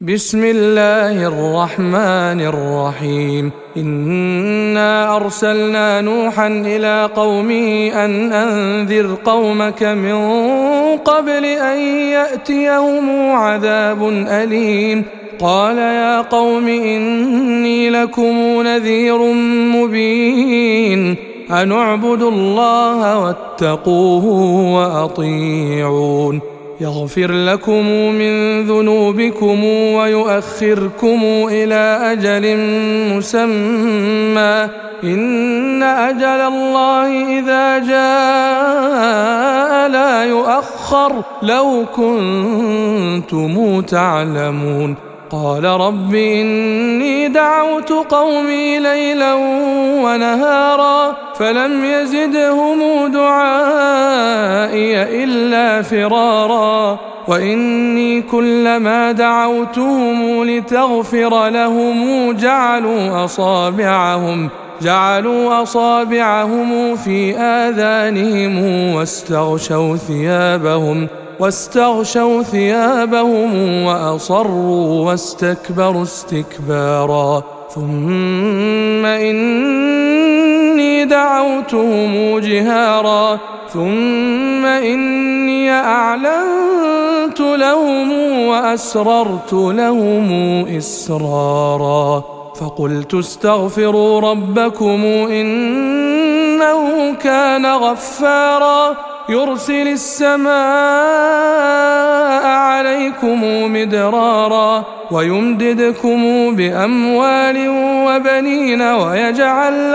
بسم الله الرحمن الرحيم إنا أرسلنا نوحا إلى قومه أن أنذر قومك من قبل أن يأتيهم عذاب أليم قال يا قوم إني لكم نذير مبين أن اعبدوا الله واتقوه وأطيعون يغفر لكم من ذنوبكم ويؤخركم إلى أجل مسمى إن أجل الله إذا جاء لا يؤخر لو كنتم تعلمون قال رب إني دعوت قومي ليلا ونهارا فلم يزدهم دعائي إلا فرارا وإني كلما دعوتهم لتغفر لهم جعلوا أصابعهم في آذانهم واستغشوا ثيابهم وأصروا واستكبروا استكبارا ثم إني دعوتهم جهارا ثم إني أعلنت لهم وأسررت لهم إسرارا فقلت استغفروا ربكم إنه كان غفارا يرسل السماء عليكم مدرارا ويمددكم بأموال وبنين ويجعل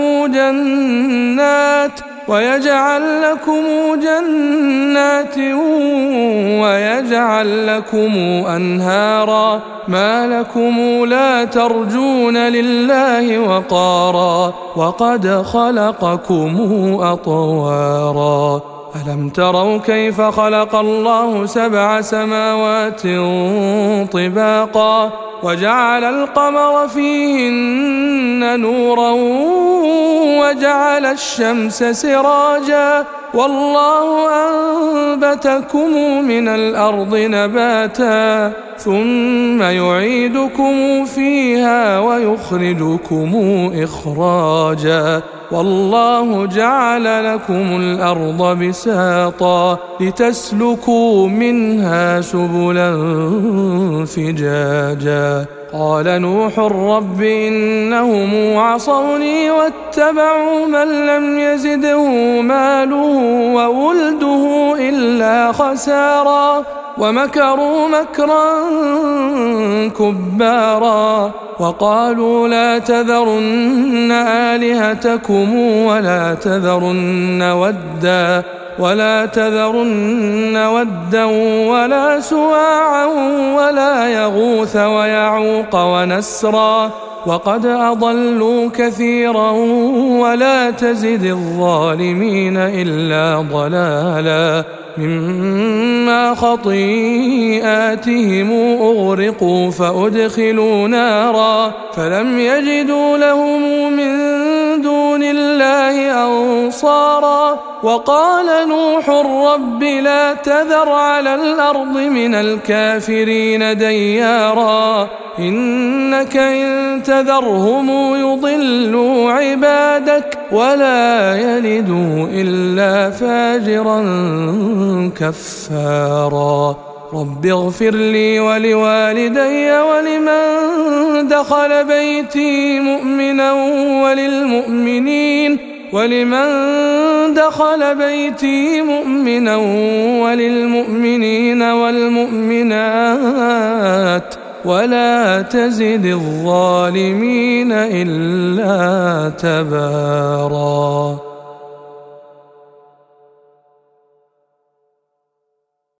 لكم جنات ويجعل لكم أنهارا ما لكم لا ترجون لله وقارا وقد خلقكم أطوارا ألم تروا كيف خلق الله 7 سماوات طباقا وجعل القمر فيهن نورا وجعل الشمس سراجا والله أنبتكم من الأرض نباتا ثم يعيدكم فيها ويخرجكم إخراجا والله جعل لكم الأرض بساطا لتسلكوا منها سبلا فجاجا قال نوح رب إنهم عصوني واتبعوا من لم يزده ماله وولده إلا خسارا ومكروا مكرا كبارا وقالوا لا تذرن آلهتكم ولا تذرن ودا ولا سواعا ولا يغوث ويعوق ونسرا وقد أضلوا كثيرا ولا تزد الظالمين إلا ضلالا مما خطيئاتهم أغرقوا فأدخلوا نارا فلم يجدوا لهم من دون الله أنصارا وقال نوح رب لا تذر على الأرض من الكافرين ديارا إنك إن تذرهم يضلوا عبادك ولا يلدوا إلا فاجرا كفارا رب اغفر لي ولوالدي ولمن دخل بيتي مؤمنا وللمؤمنين والمؤمنات ولا تزد الظالمين إلا تبارا.